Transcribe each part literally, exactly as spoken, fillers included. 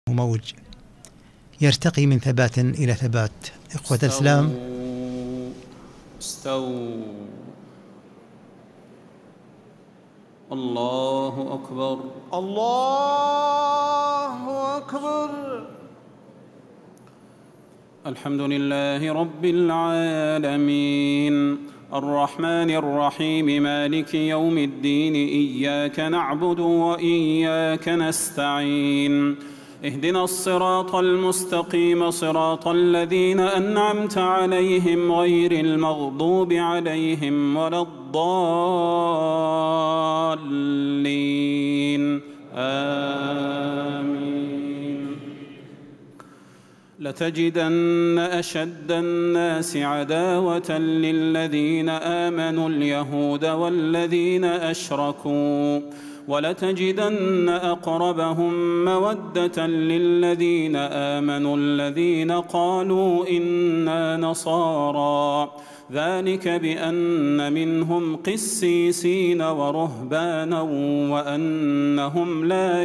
موج يرتقي من ثبات إلى ثبات. إخوة الإسلام، استووا. الله أكبر، الله أكبر. الحمد لله رب العالمين، الرحمن الرحيم، مالك يوم الدين، إياك نعبد وإياك نستعين، اهدنا الصراط المستقيم، صراط الذين أنعمت عليهم غير المغضوب عليهم ولا الضالين، آمين. لتجدن أشد الناس عداوة للذين آمنوا اليهود والذين أشركوا، ولتجدن أقربهم مودة للذين آمنوا الذين قالوا إنا نصارى، ذلك بأن منهم قسيسين ورهبانا وأنهم لا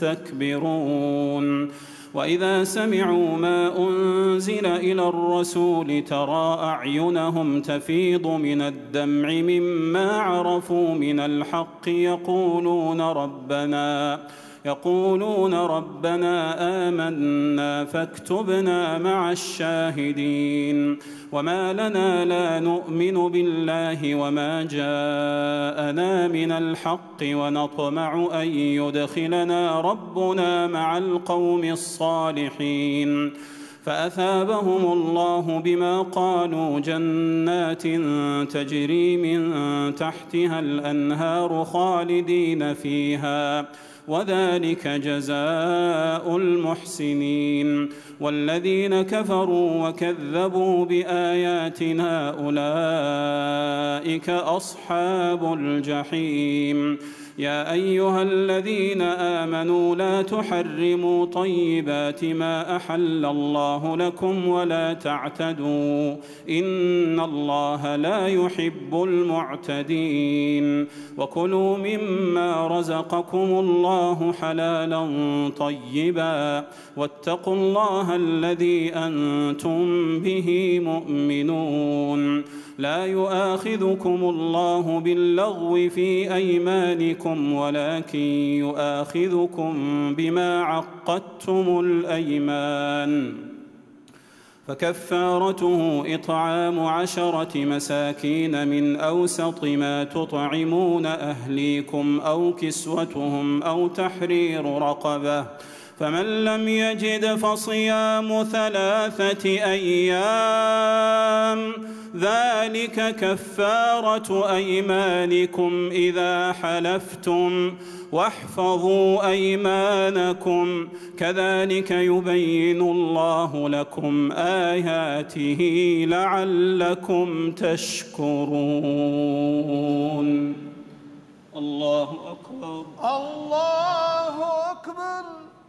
يستكبرون. وإذا سمعوا ما أنزل إلى الرسول ترى أعينهم تفيض من الدمع مما عرفوا من الحق، يقولون ربنا يقولون ربنا آمنا فاكتبنا مع الشاهدين. وما لنا لا نؤمن بالله وما جاءنا من الحق ونطمع أن يدخلنا ربنا مع القوم الصالحين، فأثابهم الله بما قالوا جنات تجري من تحتها الأنهار خالدين فيها، وذلك جزاء المحسنين. والذين كفروا وكذبوا بآياتنا أولئك أصحاب الجحيم. يا أيها الذين آمنوا لا تحرموا طيبات ما أحل الله لكم ولا تعتدوا، إن الله لا يحب المعتدين. وكلوا مما رزقكم الله حلالا طيبا، واتقوا الله الذي أنتم به مؤمنون. لا يؤاخذكم الله باللغو في أيمانكم ولكن يؤاخذكم بما عقدتم الأيمان، فكفارته إطعام عشرة مساكين من أوسط ما تطعمون أهليكم أو كسوتهم أو تحرير رقبة، فمن لم يجد فصيام ثلاثة أيام، ذلك كفارة أيمانكم إذا حلفتم، واحفظوا أيمانكم، كذلك يبين الله لكم آياته لعلكم تشكرون. الله أكبر، الله أكبر،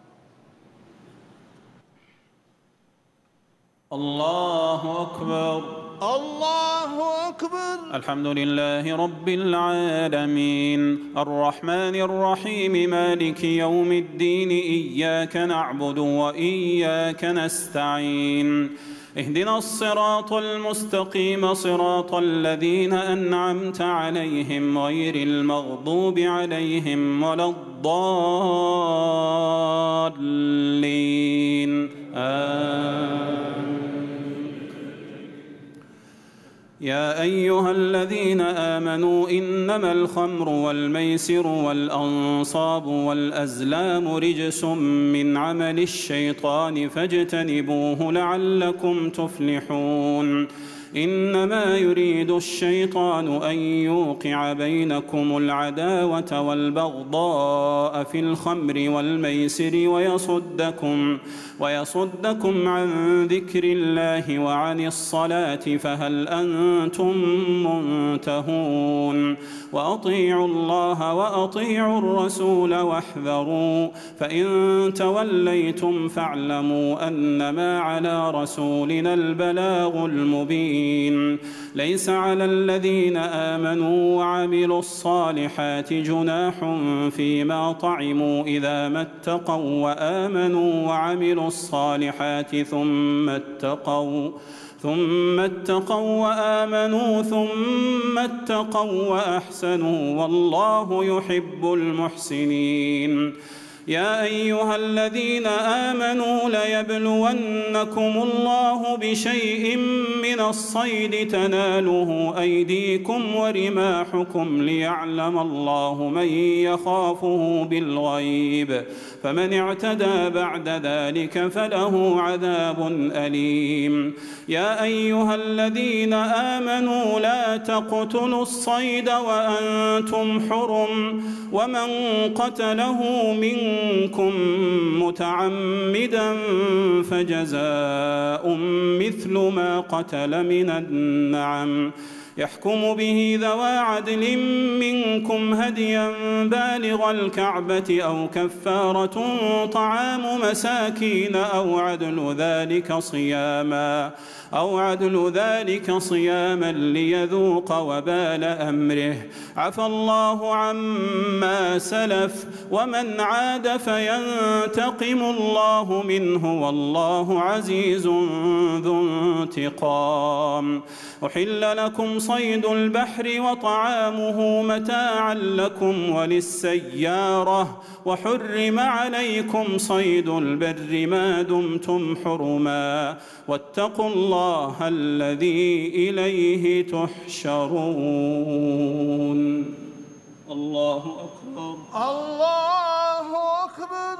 الله أكبر، الله أكبر. الحمد لله رب العالمين، الرحمن الرحيم، مالك يوم الدين، إياك نعبد وإياك نستعين، اهدنا الصراط المستقيم، صراط الذين أنعمت عليهم غير المغضوب عليهم ولا الضالين، آمين. يا أيها الذين آمنوا إنما الخمر والميسر والأنصاب والأزلام رجس من عمل الشيطان فاجتنبوه لعلكم تفلحون. إنما يريد الشيطان أن يوقع بينكم العداوة والبغضاء في الخمر والميسر ويصدكم ويصدكم عن ذكر الله وعن الصلاة، فهل أنتم منتهون؟ وأطيعوا الله وأطيعوا الرسول واحذروا، فإن توليتم فاعلموا أنما على رسولنا البلاغ المبين. المحسنين. ليس على الذين آمنوا وعملوا الصالحات جناح فيما طعموا إذا ما اتقوا وآمنوا وعملوا الصالحات ثم اتقوا ثم اتقوا وآمنوا ثم اتقوا وأحسنوا والله يحب المحسنين. يا أيها الذين آمنوا ليبلونكم الله بشيء من الصيد تناله أيديكم ورماحكم ليعلم الله من يخافه بالغيب، فمن اعتدى بعد ذلك فله عذاب أليم. يا أيها الذين آمنوا لا تقتلوا الصيد وأنتم حرم، ومن قتله منكم متعمدا فجزاء مثل ما قتل من النعم يحكم به ذوى عدل منكم هديا بالغ الكعبة أو كفارة طعام مساكين أو عدل ذلك صياما أو عدل ذلك صياما ليذوق وبال أمره. عفى الله عما سلف ومن عاد فينتقم الله منه والله عزيز ذو انتقام. أحل لكم صيد البحر وطعامه متاعا لكم وللسيارة، وحرم عليكم صيد البر ما دمتم حرما، واتقوا الله الذي إليه تحشرون. الله أكبر. الله أكبر.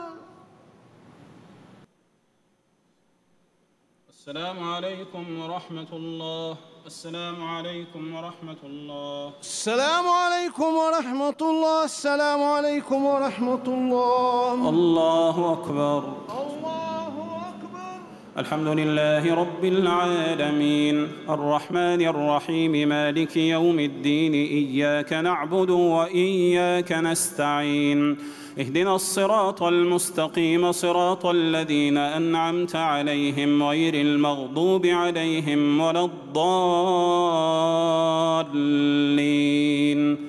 السلام عليكم ورحمة الله. السلام عليكم ورحمة الله. السلام عليكم ورحمة الله. السلام عليكم ورحمة الله. الله أكبر. الله أكبر. الحمد لله رب العالمين الرحمن الرحيم مالك يوم الدين إياك نعبد وإياك نستعين اهدنا الصراط المستقيم صراط الذين أنعمت عليهم غير المغضوب عليهم ولا الضالين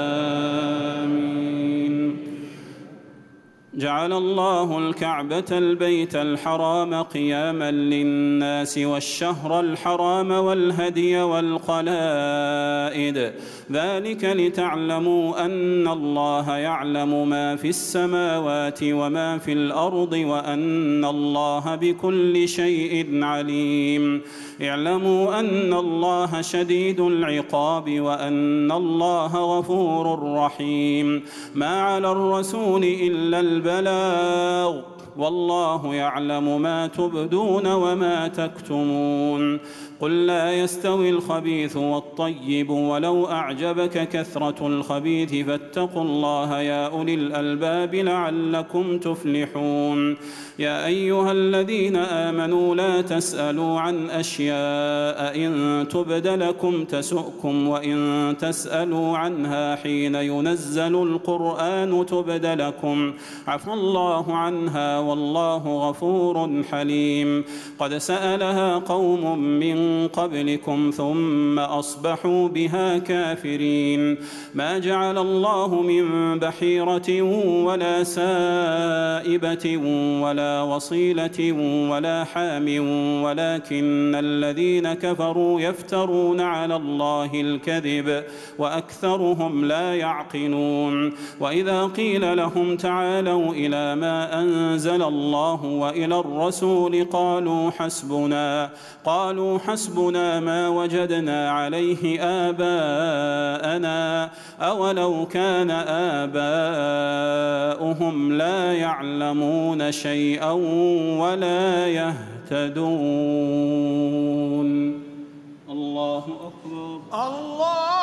آمين. جعل الله الكعبة البيت الحرام قياما للناس والشهر الحرام والهدي والقلائد ذلك لتعلموا أن الله يعلم ما في السماوات وما في الأرض وأن الله بكل شيء عليم. اعلموا أن الله شديد العقاب وأن الله غفور رحيم. ما على الرسول إلا البلاغ والله يعلم ما تبدون وما تكتمون. قل لا يستوي الخبيث والطيب ولو أعجبك كثرة الخبيث فاتقوا الله يا أولي الألباب لعلكم تفلحون. يا أيها الذين آمنوا لا تسألوا عن أشياء إن تبد لكم تسؤكم وإن تسألوا عنها حين ينزل القرآن تبد لكم عفى الله عنها والله غفور حليم. قد سألها قوم من قبلكم ثم أصبحوا بها كافرين. ما جعل الله من بحيرة ولا سائبة ولا وصيلة ولا حام ولكن الذين كفروا يفترون على الله الكذب وأكثرهم لا يعقلون. وإذا قيل لهم تعالوا إلى ما أنزل الله وإلى الرسول قالوا حسبنا قالوا حسبنا ما وجدنا عليه آباءنا أولو كان آباؤهم لا يعلمون شيئا ولا يهتدون. الله أكبر.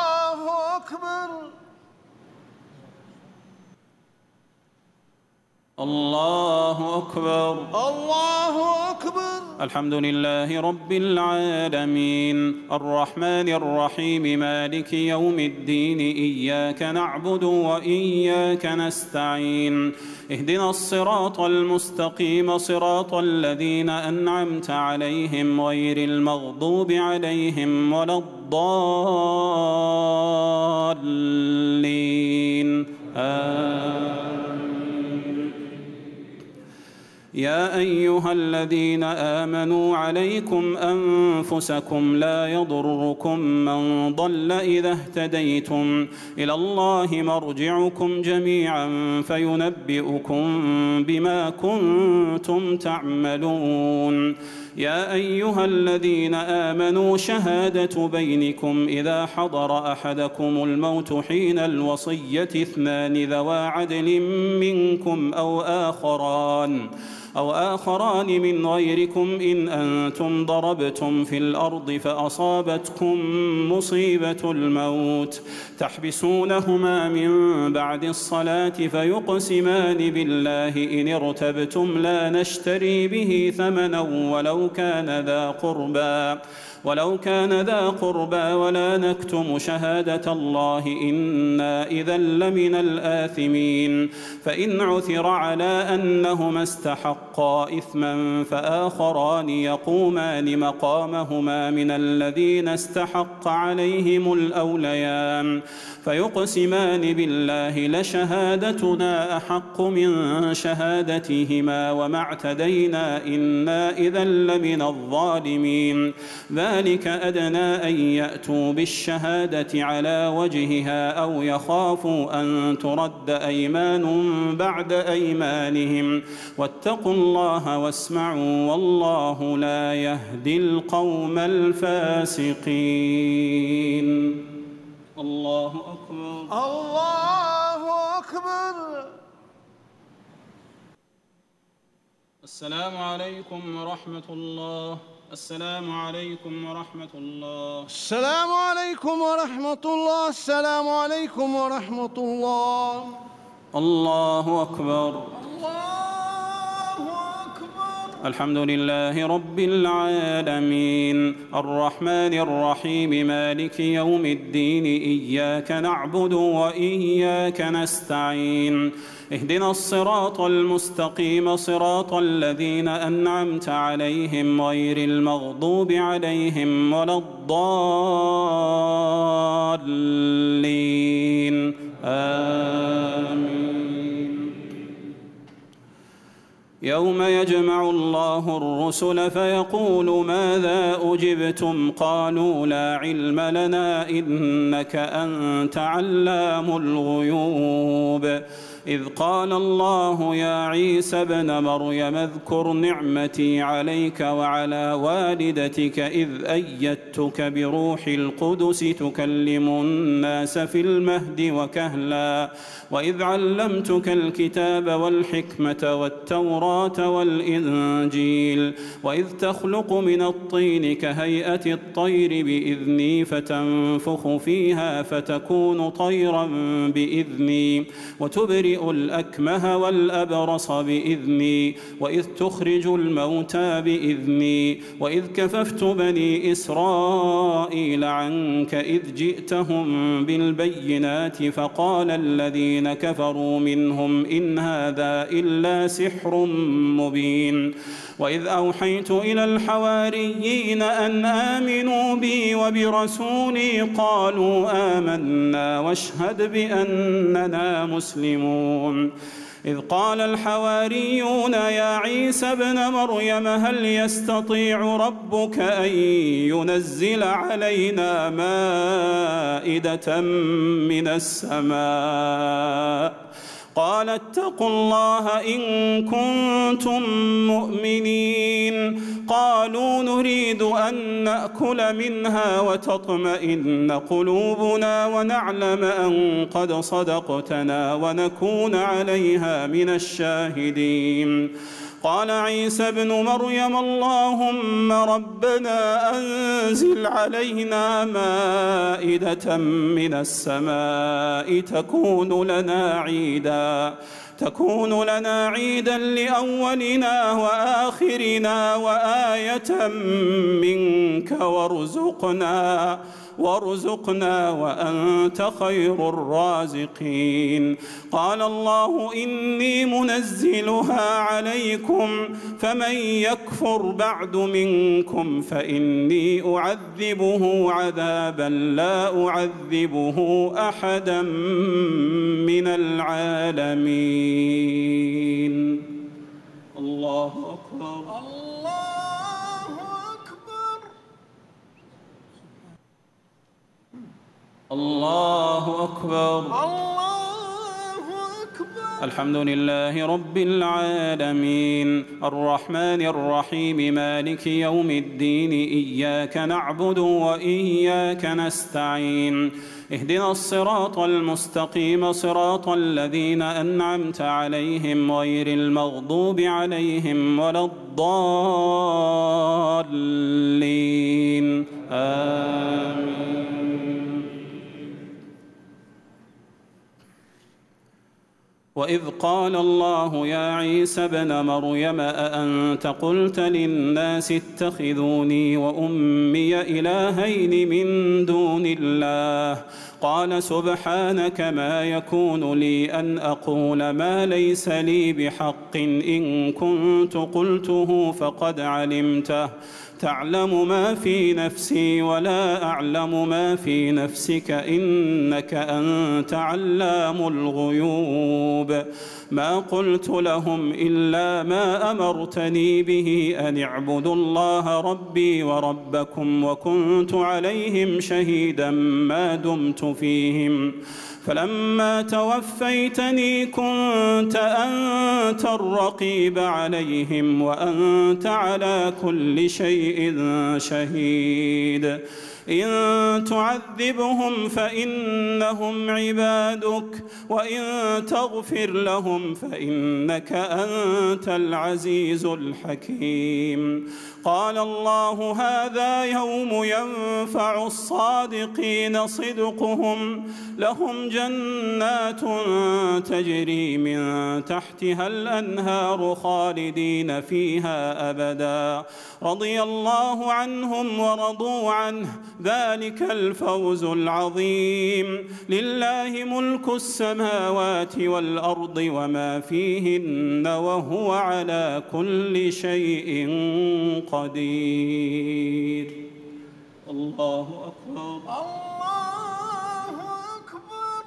الله أكبر. الله أكبر. الله أكبر. الحمد لله رب العالمين الرحمن الرحيم مالك يوم الدين إياك نعبد وإياك نستعين اهدنا الصراط المستقيم صراط الذين أنعمت عليهم غير المغضوب عليهم ولا الضالين آمين. يا أيها الذين آمنوا عليكم أنفسكم لا يضركم من ضل إذا اهتديتم إلى الله مرجعكم جميعا فينبئكم بما كنتم تعملون. يا أيها الذين آمنوا شهادة بينكم إذا حضر أحدكم الموت حين الوصية اثنان ذوا عدل منكم أو آخران أو آخران من غيركم إن أنتم ضربتم في الأرض فأصابتكم مصيبة الموت تحبسونهما من بعد الصلاة فيقسمان بالله إن ارتبتم لا نشتري به ثمنا ولو كان ذا قربى ولو كان ذا قربى ولا نكتم شهادة الله إنا إذا لمن الآثمين. فإن عثر على أنهما استحقا إثما فآخران يقومان مقامهما من الذين استحق عليهم الأوليان فيقسمان بالله لشهادتنا أحق من شهادتهما وما اعتدينا إنا إذا لمن الظالمين. ذلك أدنى أن يأتوا بالشهادة على وجهها أو يخافوا أن ترد أيمان بعد أيمانهم واتقوا الله واسمعوا والله لا يهدي القوم الفاسقين. الله أكبر. الله أكبر. السلام عليكم ورحمة الله. السلام عليكم ورحمة الله. السلام عليكم ورحمة الله. السلام عليكم ورحمة الله. الله أكبر. الله أكبر. الحمد لله رب العالمين الرحمن الرحيم مالك يوم الدين إياك نعبد وإياك نستعين اهدنا الصراط المستقيم صراط الذين أنعمت عليهم غير المغضوب عليهم ولا الضالين آمين. يوم يجمع الله الرسل فيقول ماذا أجبتم قالوا لا علم لنا إنك أنت علام الغيوب. إذ قال الله يا عيسى ابن مريم اذكر نعمتي عليك وعلى والدتك إذ أيدتك بروح القدس تكلم الناس في المهد وكهلا وإذ علمتك الكتاب والحكمة والتوراة والإنجيل وإذ تخلق من الطين كهيئة الطير بإذني فتنفخ فيها فتكون طيرا بإذني وتبرئ الأكمه والأبرص بإذني وإذ تخرج الموتى بإذني وإذ كففت بني إسرائيل عنك إذ جئتهم بالبينات فقال الذين كفروا منهم إن هذا إلا سحر مبين. وإذ أوحيت إلى الحواريين أن آمنوا بي وبرسولي قالوا آمنا واشهد بأننا مسلمون. إذ قال الحواريون يا عيسى ابن مريم هل يستطيع ربك أن ينزل علينا مائدة من السماء قال اتقوا الله إن كنتم مؤمنين. قالوا نريد أن نأكل منها وتطمئن قلوبنا ونعلم أن قد صدقتنا ونكون عليها من الشاهدين. قال عيسى ابن مريم اللهم ربنا أنزل علينا مائدة من السماء تكون لنا عيدا تكون لنا عيدا لأولنا وآخرنا وآية منك وارزقنا وارزقنا وأنت خير الرازقين. قال الله إني منزلها عليكم فمن يكفر بعد منكم فإني أعذبه عذابا لا أعذبه أحدا من العالمين. الله أكبر. الله أكبر. الله أكبر. الحمد لله رب العالمين الرحمن الرحيم مالك يوم الدين إياك نعبد وإياك نستعين اهدنا الصراط المستقيم صراط الذين أنعمت عليهم غير المغضوب عليهم ولا الضالين آمين. وإذ قال الله يا عيسى ابن مريم أأنت قلت للناس اتخذوني وأمي إلهين من دون الله قال سبحانك ما يكون لي أن أقول ما ليس لي بحق إن كنت قلته فقد علمته تعلم ما في نفسي ولا أعلم ما في نفسك إنك أنت علام الغيوب ما قلت لهم إلا ما أمرتني به أن اعبدوا الله ربي وربكم وكنت عليهم شهيدا ما دمت فيهم فلما توفيتني كنت أنت الرقيب عليهم وأنت على كل شيء شهيد إن تعذبهم فإنهم عبادك وإن تغفر لهم فإنك أنت العزيز الحكيم. قال الله هذا يوم ينفع الصادقين صدقهم لهم جنات تجري من تحتها الأنهار خالدين فيها أبدا رضي الله عنهم ورضوا عنه ذلك الفوز العظيم. لله ملك السماوات والأرض وما فيهن وهو على كل شيء قدير. الله أكبر. الله أكبر.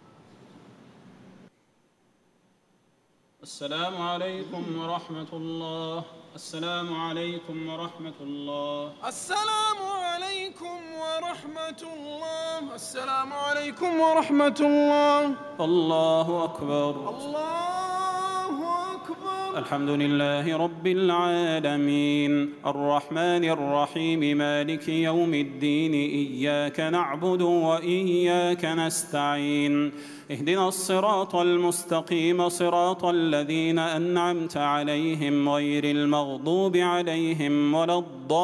السلام عليكم ورحمة الله. السلام عليكم ورحمة الله. السلام عليكم ورحمة الله. السلام عليكم ورحمة الله. الله أكبر. الله أكبر. الحمد لله رب العالمين الرحمن الرحيم مالك يوم الدين إياك نعبد وإياك نستعين اهدنا الصراط المستقيم صراط الذين أنعمت عليهم غير المغضوب عليهم ولا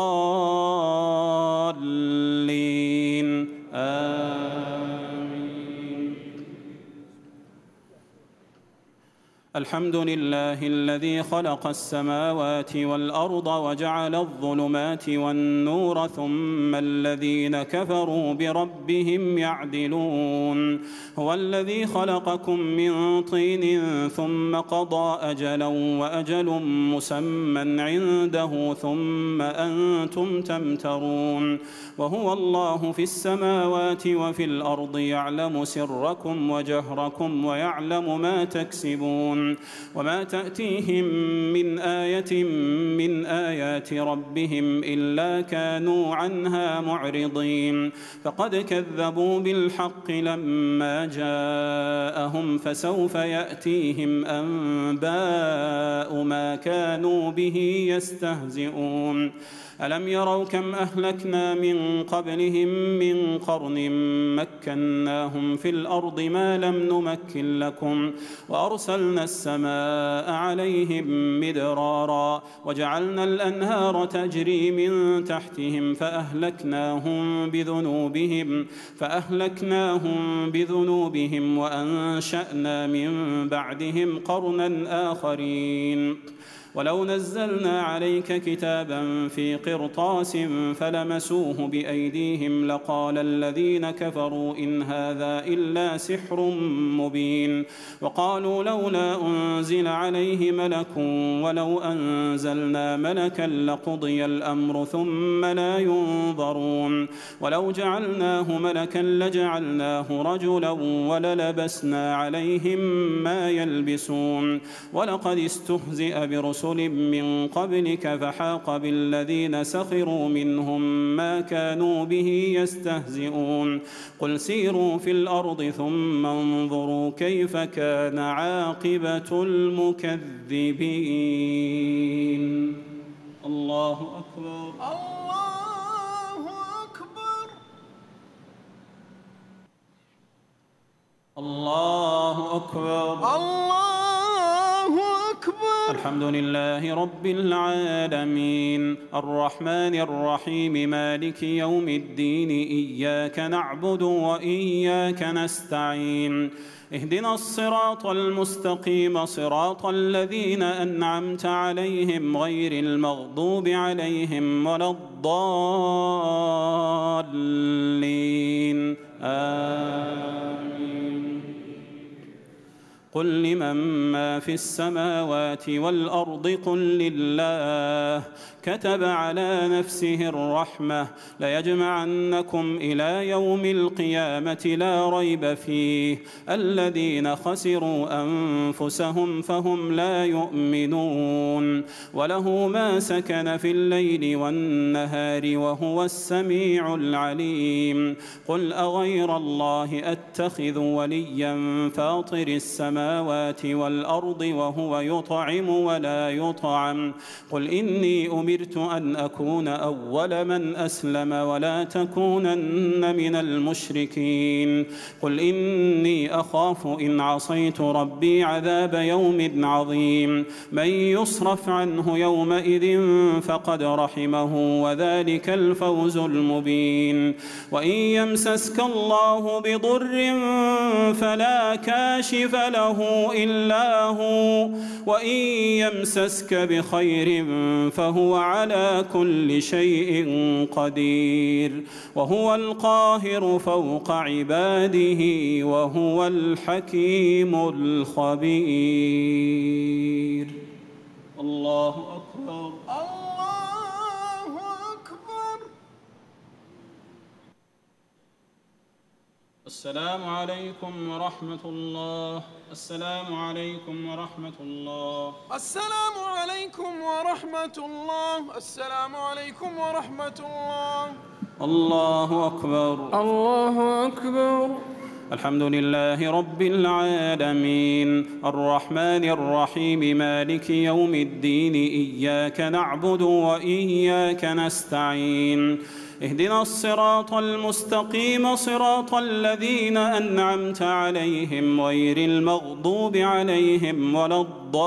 الضالين آمين. الحمد لله الذي خلق السماوات والأرض وجعل الظلمات والنور ثم الذين كفروا بربهم يعدلون هو الذي خلقكم من طين ثم قضى أجلا وأجل مسمى عنده ثم أنتم تمترون وهو الله في السماوات وفي الأرض يعلم سركم وجهركم ويعلم ما تكسبون وما تأتيهم من آية من آيات ربهم إلا كانوا عنها معرضين فقد كذبوا بالحق لما جاءهم فسوف يأتيهم أنباء ما كانوا به يستهزئون ألم يروا كم أهلكنا من قبلهم من قرن مكناهم في الأرض ما لم نمكن لكم وأرسلنا السماء عليهم مدرارا وجعلنا الأنهار تجري من تحتهم فأهلكناهم بذنوبهم فأهلكناهم بذنوبهم وأنشأنا من بعدهم قرنا آخرين ولو نزلنا عليك كتابا في قرطاس فلمسوه بأيديهم لقال الذين كفروا إن هذا إلا سحر مبين وقالوا لولا أنزل عليه ملك ولو أنزلنا ملكا لقضي الأمر ثم لا ينظرون ولو جعلناه ملكا لجعلناه رجلا وللبسنا عليهم ما يلبسون ولقد استهزئ برسل من قبلك فحاق بالذين سخروا منهم ما كانوا به يستهزئون قل سيروا في الأرض ثم انظروا كيف كان عاقبة المكذبين. الله أكبر. الله أكبر. الله أكبر. الله أكبر. الحمد لله رب العالمين الرحمن الرحيم مالك يوم الدين إياك نعبد وإياك نستعين اهدنا الصراط المستقيم صراط الذين أنعمت عليهم غير المغضوب عليهم ولا الضالين آمين. قل لمن ما في السماوات والأرض قل لله كتب على نفسه الرحمة ليجمعنكم إلى يوم القيامة لا ريب فيه الذين خسروا أنفسهم فهم لا يؤمنون وله ما سكن في الليل والنهار وهو السميع العليم قل أغير الله أتخذ وليا فاطر السماوات والأرض وهو يطعم ولا يطعم قل إني أمرت أن أكون أول من أسلم ولا تكونن من المشركين قل إني أخاف إن عصيت ربي عذاب يوم عظيم من يصرف عنه يومئذ فقد رحمه وذلك الفوز المبين وإن يمسسك الله بضر فلا كاشف له إلا هو وإن يمسسك بخير فهو على كل شيء قدير وهو القاهر فوق عباده وهو الحكيم الخبير. الله أكبر. الله أكبر. السلام عليكم ورحمة الله. السلام عليكم ورحمة الله. السلام عليكم ورحمة الله. السلام عليكم ورحمة الله. الله أكبر. الله أكبر. الحمد لله رب العالمين الرحمن الرحيم مالك يوم الدين إياك نعبد وإياك نستعين اهدنا الصراط المستقيم صراط الذين أنعمت عليهم غير المغضوب عليهم ولا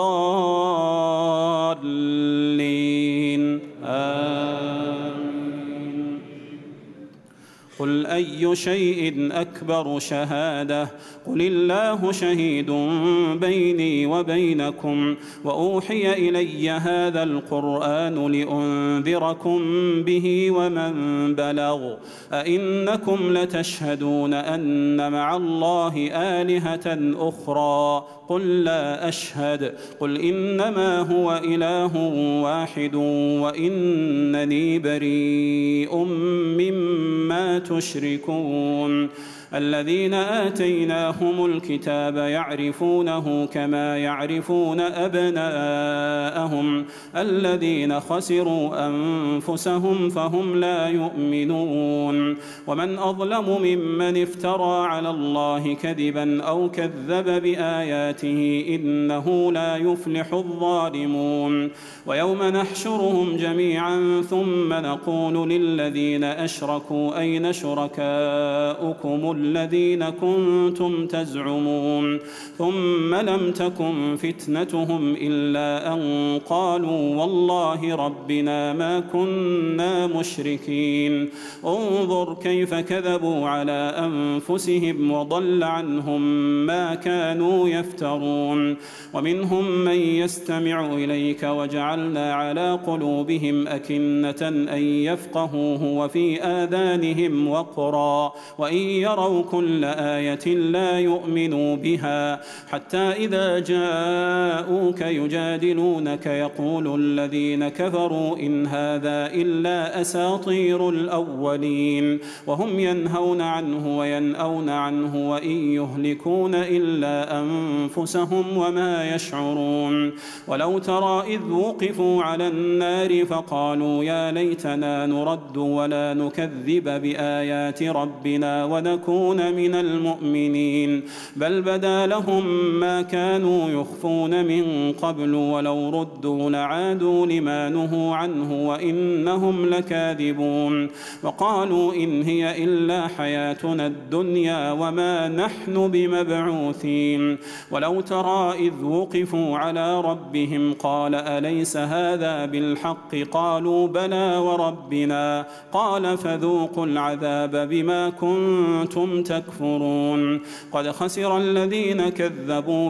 الضالين آمين. قل أي شيء أكبر شهادة قل الله شهيد بيني وبينكم وأوحي إلي هذا القرآن لأنذركم به ومن بلغ أئنكم لتشهدون أن مع الله آلهة أخرى قل لا أشهد قل إنما هو إله واحد وإنني بريء مما تشركون الذين آتيناهم الكتاب يعرفونه كما يعرفون أبناءهم الذين خسروا أنفسهم فهم لا يؤمنون ومن أظلم ممن افترى على الله كذبا أو كذب بآياته إنه لا يفلح الظالمون ويوم نحشرهم جميعا ثم نقول للذين أشركوا أين شركاؤكم الذين كنتم تزعمون ثم لم تكن فتنتهم إلا أن قالوا والله ربنا ما كنا مشركين انظر كيف كذبوا على أنفسهم وضل عنهم ما كانوا يفترون ومنهم من يستمع إليك وجعلنا على قلوبهم أكنة أن يفقهوه وفي آذانهم وقرا وإن يروا كل آية لا يؤمنوا بها حتى إذا جاءوك يجادلونك يقول الذين كفروا إن هذا إلا أساطير الأولين وهم ينهون عنه وينأون عنه وإن يهلكون إلا أنفسهم وما يشعرون ولو ترى إذ وقفوا على النار فقالوا يا ليتنا نرد ولا نكذب بآيات ربنا ونكون من المؤمنين بل بدا لهم ما كانوا يخفون من قبل ولو ردوا لعادوا لما نهوا عنه وإنهم لكاذبون وقالوا إن هي إلا حياتنا الدنيا وما نحن بمبعوثين ولو ترى إذ وقفوا على ربهم قال أليس هذا بالحق قالوا بلى وربنا قال فذوقوا العذاب بما كنتم تكفرون قد خسر الذين كذبوا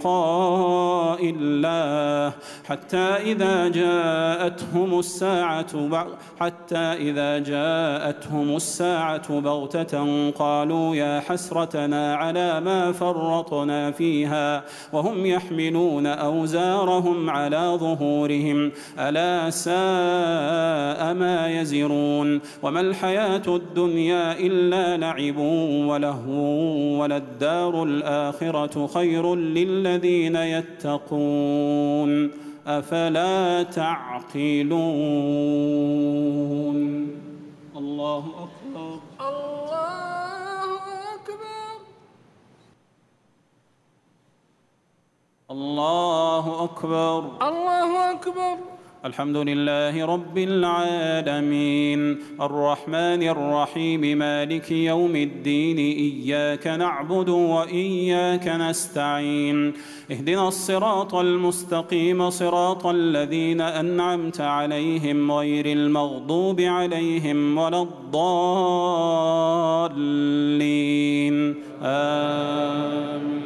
بلقاء الله حتى إذا جاءتهم الساعة حتى إذا جاءتهم الساعة بغتة قالوا يا حسرتنا على ما فرطنا فيها وهم يحملون أوزارهم على ظهورهم ألا ساء ما يزرون وما الحياة الدنيا إلا لعب ولهو وللدار الآخرة خير للذين يتقون أفلا تعقلون الله أكبر الله أكبر الله أكبر الله أكبر الحمد لله رب العالمين الرحمن الرحيم مالك يوم الدين إياك نعبد وإياك نستعين اهدنا الصراط المستقيم صراط الذين أنعمت عليهم غير المغضوب عليهم ولا الضالين آمين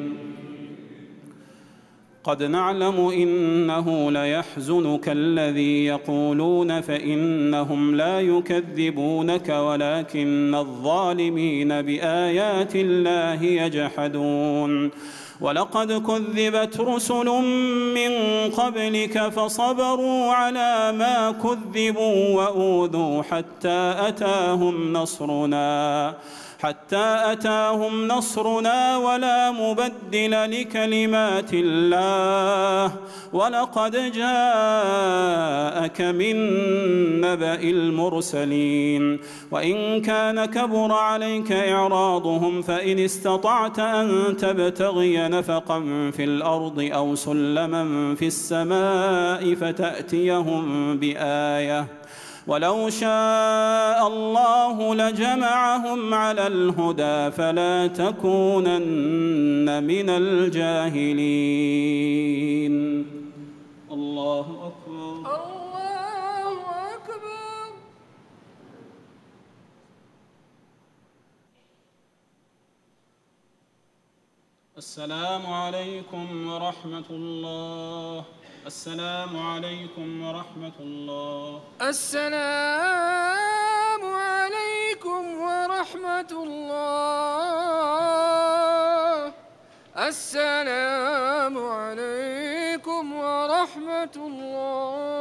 قد نعلم إنه ليحزنك الذي يقولون فإنهم لا يكذبونك ولكن الظالمين بآيات الله يجحدون ولقد كذبت رسل من قبلك فصبروا على ما كذبوا وأوذوا حتى أتاهم نصرنا حتى أتاهم نصرنا ولا مبدل لكلمات الله ولقد جاءك من نبأ المرسلين وإن كان كبر عليك إعراضهم فإن استطعت أن تبتغي نفقا في الأرض أو سلما في السماء فتأتيهم بآية ولو شاء الله لجمعهم على الهدى فلا تكونن من الجاهلين الله أكبر الله أكبر السلام عليكم ورحمة الله السلام عليكم ورحمة الله السلام عليكم ورحمة الله السلام عليكم ورحمة الله